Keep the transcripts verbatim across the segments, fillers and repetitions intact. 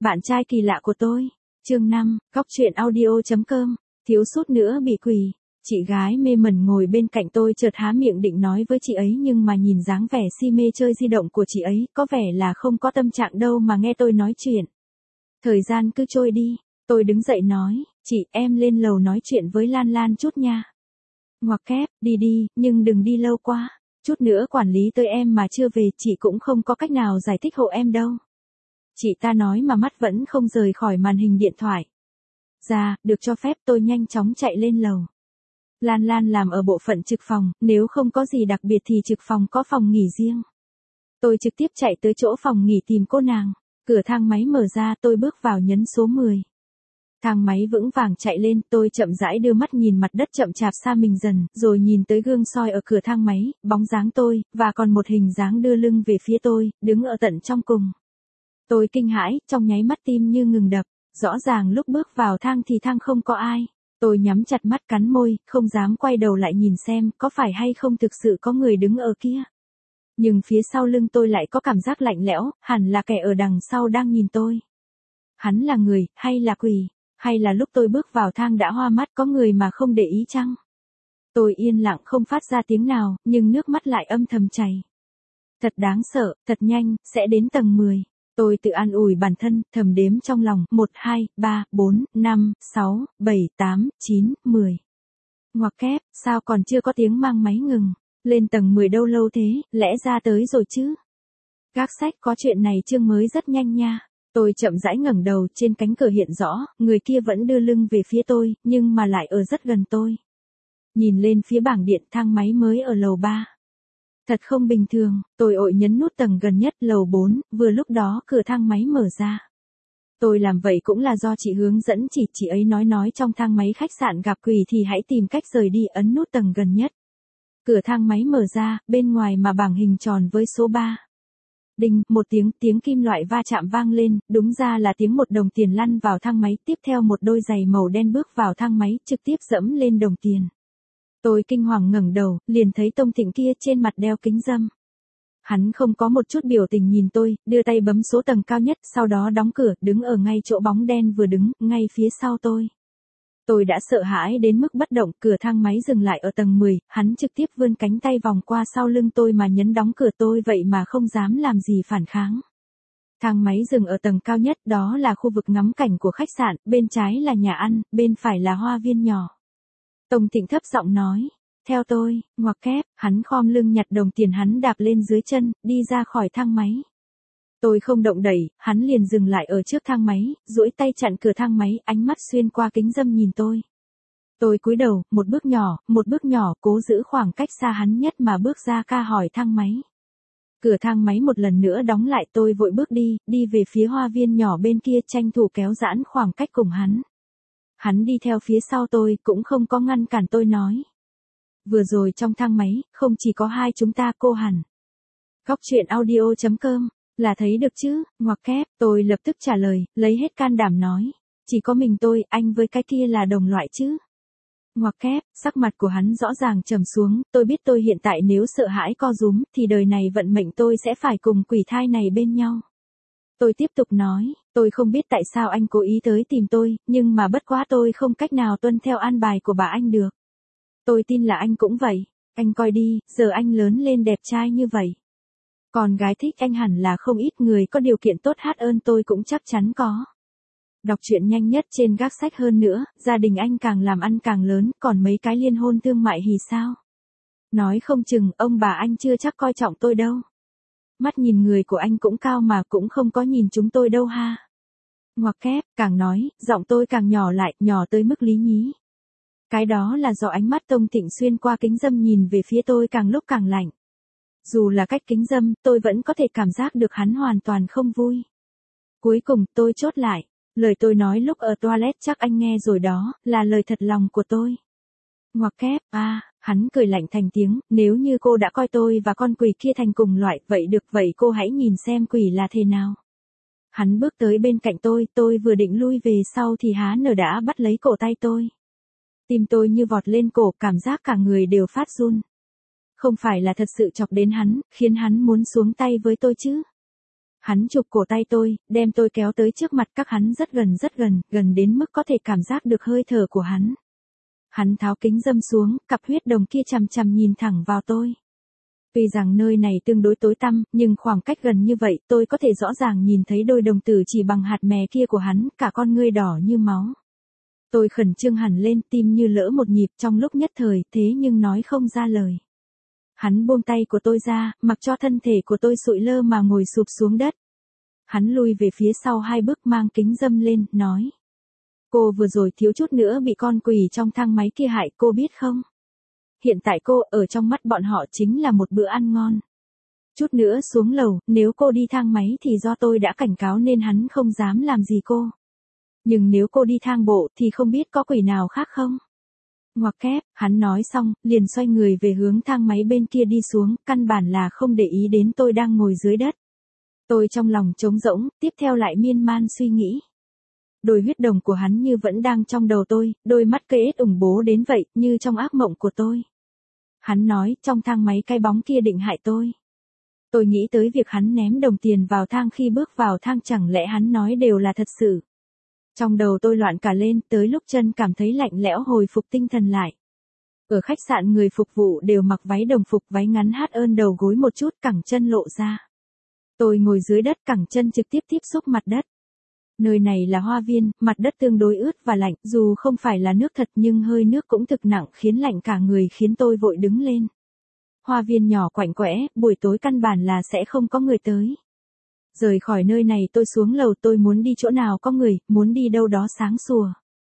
Bạn trai kỳ lạ của tôi. Chương năm, Góc truyện audio chấm com. Thiếu sút nữa bị quỳ. Chị gái mê mẩn ngồi bên cạnh tôi chợt há miệng định nói với chị ấy, nhưng mà nhìn dáng vẻ si mê chơi di động của chị ấy, có vẻ là không có tâm trạng đâu mà nghe tôi nói chuyện. Thời gian cứ trôi đi, tôi đứng dậy nói, chị em lên lầu nói chuyện với Lan Lan chút nha. Ngoặc kép, đi đi, nhưng đừng đi lâu quá. Chút nữa quản lý tới em mà chưa về, chị cũng không có cách nào giải thích hộ em đâu. Chị ta nói mà mắt vẫn không rời khỏi màn hình điện thoại. Dạ, được cho phép, tôi nhanh chóng chạy lên lầu. Lan Lan làm ở bộ phận trực phòng, nếu không có gì đặc biệt thì trực phòng có phòng nghỉ riêng. Tôi trực tiếp chạy tới chỗ phòng nghỉ tìm cô nàng. Cửa thang máy mở ra, tôi bước vào nhấn số mười. Thang máy vững vàng chạy lên, tôi chậm rãi đưa mắt nhìn mặt đất chậm chạp xa mình dần, rồi nhìn tới gương soi ở cửa thang máy, bóng dáng tôi, và còn một hình dáng đưa lưng về phía tôi, đứng ở tận trong cùng. Tôi kinh hãi, trong nháy mắt tim như ngừng đập, rõ ràng lúc bước vào thang thì thang không có ai. Tôi nhắm chặt mắt cắn môi, không dám quay đầu lại nhìn xem, có phải hay không thực sự có người đứng ở kia. Nhưng phía sau lưng tôi lại có cảm giác lạnh lẽo, hẳn là kẻ ở đằng sau đang nhìn tôi. Hắn là người, hay là quỷ, hay là lúc tôi bước vào thang đã hoa mắt có người mà không để ý chăng? Tôi yên lặng không phát ra tiếng nào, nhưng nước mắt lại âm thầm chảy. Thật đáng sợ, thật nhanh, sẽ đến tầng mười. Tôi tự an ủi bản thân, thầm đếm trong lòng, một, hai, ba, bốn, năm, sáu, bảy, tám, chín, mười. Ngoặc kép, sao còn chưa có tiếng mang máy ngừng? Lên tầng mười đâu lâu thế, lẽ ra tới rồi chứ? Gác sách có chuyện này chương mới rất nhanh nha. Tôi chậm rãi ngẩng đầu, trên cánh cửa hiện rõ, người kia vẫn đưa lưng về phía tôi, nhưng mà lại ở rất gần tôi. Nhìn lên phía bảng điện, thang máy mới ở lầu ba. Thật không bình thường, tôi ội nhấn nút tầng gần nhất, lầu bốn, vừa lúc đó cửa thang máy mở ra. Tôi làm vậy cũng là do chị hướng dẫn chỉ, chị ấy nói nói trong thang máy khách sạn gặp quỷ thì hãy tìm cách rời đi, ấn nút tầng gần nhất. Cửa thang máy mở ra, bên ngoài mà bảng hình tròn với số ba. Đinh, một tiếng, tiếng kim loại va chạm vang lên, đúng ra là tiếng một đồng tiền lăn vào thang máy, tiếp theo một đôi giày màu đen bước vào thang máy, trực tiếp dẫm lên đồng tiền. Tôi kinh hoàng ngẩng đầu, liền thấy Tông Thịnh kia trên mặt đeo kính râm. Hắn không có một chút biểu tình nhìn tôi, đưa tay bấm số tầng cao nhất, sau đó đóng cửa, đứng ở ngay chỗ bóng đen vừa đứng, ngay phía sau tôi. Tôi đã sợ hãi đến mức bất động, cửa thang máy dừng lại ở tầng mười, hắn trực tiếp vươn cánh tay vòng qua sau lưng tôi mà nhấn đóng cửa, tôi vậy mà không dám làm gì phản kháng. Thang máy dừng ở tầng cao nhất, đó là khu vực ngắm cảnh của khách sạn, bên trái là nhà ăn, bên phải là hoa viên nhỏ. Tông Thịnh thấp giọng nói, theo tôi, ngoặc kép, hắn khom lưng nhặt đồng tiền hắn đạp lên dưới chân, đi ra khỏi thang máy. Tôi không động đẩy, hắn liền dừng lại ở trước thang máy, duỗi tay chặn cửa thang máy, ánh mắt xuyên qua kính râm nhìn tôi. Tôi cúi đầu, một bước nhỏ, một bước nhỏ, cố giữ khoảng cách xa hắn nhất mà bước ra ca hỏi thang máy. Cửa thang máy một lần nữa đóng lại, tôi vội bước đi, đi về phía hoa viên nhỏ bên kia, tranh thủ kéo giãn khoảng cách cùng hắn. Hắn đi theo phía sau tôi, cũng không có ngăn cản tôi nói. Vừa rồi trong thang máy, không chỉ có hai chúng ta, cô hẳn. Góc truyện audio chấm com. Là thấy được chứ, ngoặc kép, tôi lập tức trả lời, lấy hết can đảm nói. Chỉ có mình tôi, anh với cái kia là đồng loại chứ. Ngoặc kép, sắc mặt của hắn rõ ràng trầm xuống, tôi biết tôi hiện tại nếu sợ hãi co rúm, thì đời này vận mệnh tôi sẽ phải cùng quỷ thai này bên nhau. Tôi tiếp tục nói, tôi không biết tại sao anh cố ý tới tìm tôi, nhưng mà bất quá tôi không cách nào tuân theo an bài của bà anh được. Tôi tin là anh cũng vậy, anh coi đi, giờ anh lớn lên đẹp trai như vậy. Còn gái thích anh hẳn là không ít, người có điều kiện tốt hát ơn tôi cũng chắc chắn có. Đọc truyện nhanh nhất trên gác sách, hơn nữa, gia đình anh càng làm ăn càng lớn, còn mấy cái liên hôn thương mại thì sao? Nói không chừng, ông bà anh chưa chắc coi trọng tôi đâu. Mắt nhìn người của anh cũng cao mà cũng không có nhìn chúng tôi đâu ha. Ngoặc kép, càng nói, giọng tôi càng nhỏ lại, nhỏ tới mức lý nhí. Cái đó là do ánh mắt Tông Thịnh xuyên qua kính râm nhìn về phía tôi càng lúc càng lạnh. Dù là cách kính râm, tôi vẫn có thể cảm giác được hắn hoàn toàn không vui. Cuối cùng, tôi chốt lại. Lời tôi nói lúc ở toilet chắc anh nghe rồi đó, là lời thật lòng của tôi. Ngoặc kép, à, hắn cười lạnh thành tiếng, nếu như cô đã coi tôi và con quỷ kia thành cùng loại, vậy được, vậy cô hãy nhìn xem quỷ là thế nào. Hắn bước tới bên cạnh tôi, tôi vừa định lui về sau thì hắn ở đã bắt lấy cổ tay tôi. Tim tôi như vọt lên cổ, cảm giác cả người đều phát run. Không phải là thật sự chọc đến hắn, khiến hắn muốn xuống tay với tôi chứ. Hắn chụp cổ tay tôi, đem tôi kéo tới trước mặt các hắn rất gần rất gần, gần đến mức có thể cảm giác được hơi thở của hắn. Hắn tháo kính dâm xuống, cặp huyết đồng kia chằm chằm nhìn thẳng vào tôi. Tuy rằng nơi này tương đối tối tăm, nhưng khoảng cách gần như vậy tôi có thể rõ ràng nhìn thấy đôi đồng tử chỉ bằng hạt mè kia của hắn, cả con ngươi đỏ như máu. Tôi khẩn trương hẳn lên, tim như lỡ một nhịp trong lúc nhất thời, thế nhưng nói không ra lời. Hắn buông tay của tôi ra, mặc cho thân thể của tôi sụi lơ mà ngồi sụp xuống đất. Hắn lui về phía sau hai bước mang kính dâm lên, nói. Cô vừa rồi thiếu chút nữa bị con quỷ trong thang máy kia hại, cô biết không? Hiện tại cô ở trong mắt bọn họ chính là một bữa ăn ngon. Chút nữa xuống lầu, nếu cô đi thang máy thì do tôi đã cảnh cáo nên hắn không dám làm gì cô. Nhưng nếu cô đi thang bộ thì không biết có quỷ nào khác không? Ngoặc kép, hắn nói xong, liền xoay người về hướng thang máy bên kia đi xuống, căn bản là không để ý đến tôi đang ngồi dưới đất. Tôi trong lòng trống rỗng, tiếp theo lại miên man suy nghĩ. Đôi huyết đồng của hắn như vẫn đang trong đầu tôi, đôi mắt cây ếch ủng bố đến vậy, như trong ác mộng của tôi. Hắn nói, trong thang máy cái bóng kia định hại tôi. Tôi nghĩ tới việc hắn ném đồng tiền vào thang khi bước vào thang, chẳng lẽ hắn nói đều là thật sự. Trong đầu tôi loạn cả lên, tới lúc chân cảm thấy lạnh lẽo hồi phục tinh thần lại. Ở khách sạn người phục vụ đều mặc váy đồng phục, váy ngắn hát ơn đầu gối một chút, cẳng chân lộ ra. Tôi ngồi dưới đất, cẳng chân trực tiếp tiếp xúc mặt đất. Nơi này là hoa viên, mặt đất tương đối ướt và lạnh, dù không phải là nước thật nhưng hơi nước cũng thực nặng khiến lạnh cả người, khiến tôi vội đứng lên. Hoa viên nhỏ quạnh quẽ, buổi tối căn bản là sẽ không có người tới. Rời khỏi nơi này tôi xuống lầu, tôi muốn đi chỗ nào có người, muốn đi đâu đó sáng sủa.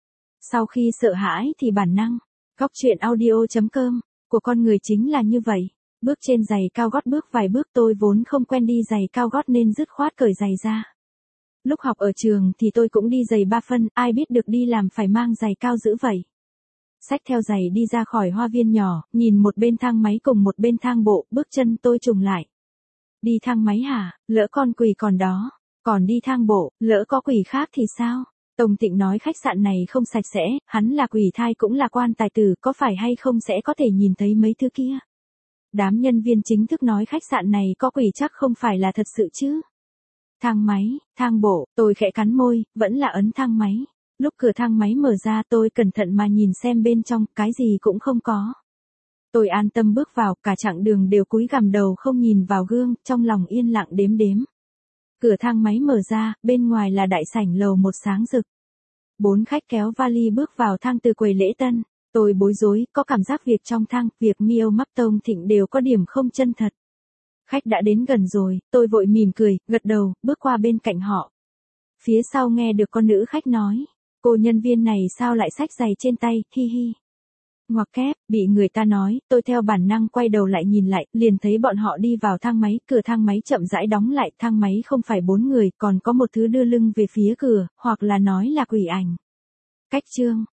Sau khi sợ hãi thì bản năng, góc truyện audio chấm com, của con người chính là như vậy. Bước trên giày cao gót bước vài bước, tôi vốn không quen đi giày cao gót nên dứt khoát cởi giày ra. Lúc học ở trường thì tôi cũng đi giày ba phân, ai biết được đi làm phải mang giày cao dữ vậy. Xách theo giày đi ra khỏi hoa viên nhỏ, nhìn một bên thang máy cùng một bên thang bộ, bước chân tôi trùng lại. Đi thang máy hả, lỡ con quỷ còn đó, còn đi thang bộ, lỡ có quỷ khác thì sao? Tông Tịnh nói khách sạn này không sạch sẽ, hắn là quỷ thai cũng là quan tài tử, có phải hay không sẽ có thể nhìn thấy mấy thứ kia. Đám nhân viên chính thức nói khách sạn này có quỷ chắc không phải là thật sự chứ. Thang máy, thang bộ, tôi khẽ cắn môi, vẫn là ấn thang máy. Lúc cửa thang máy mở ra tôi cẩn thận mà nhìn xem bên trong, cái gì cũng không có. Tôi an tâm bước vào, cả chặng đường đều cúi gằm đầu không nhìn vào gương, trong lòng yên lặng đếm đếm. Cửa thang máy mở ra, bên ngoài là đại sảnh lầu một sáng rực. Bốn khách kéo vali bước vào thang từ quầy lễ tân. Tôi bối rối, có cảm giác việc trong thang, việc Miêu Mắp Tông Thịnh đều có điểm không chân thật. Khách đã đến gần rồi, tôi vội mỉm cười, gật đầu, bước qua bên cạnh họ. Phía sau nghe được con nữ khách nói, cô nhân viên này sao lại xách giày trên tay, hi hi. Ngoặc kép, bị người ta nói, tôi theo bản năng quay đầu lại nhìn lại, liền thấy bọn họ đi vào thang máy, cửa thang máy chậm rãi đóng lại, thang máy không phải bốn người, còn có một thứ đưa lưng về phía cửa, hoặc là nói là quỷ ảnh. Cách chương.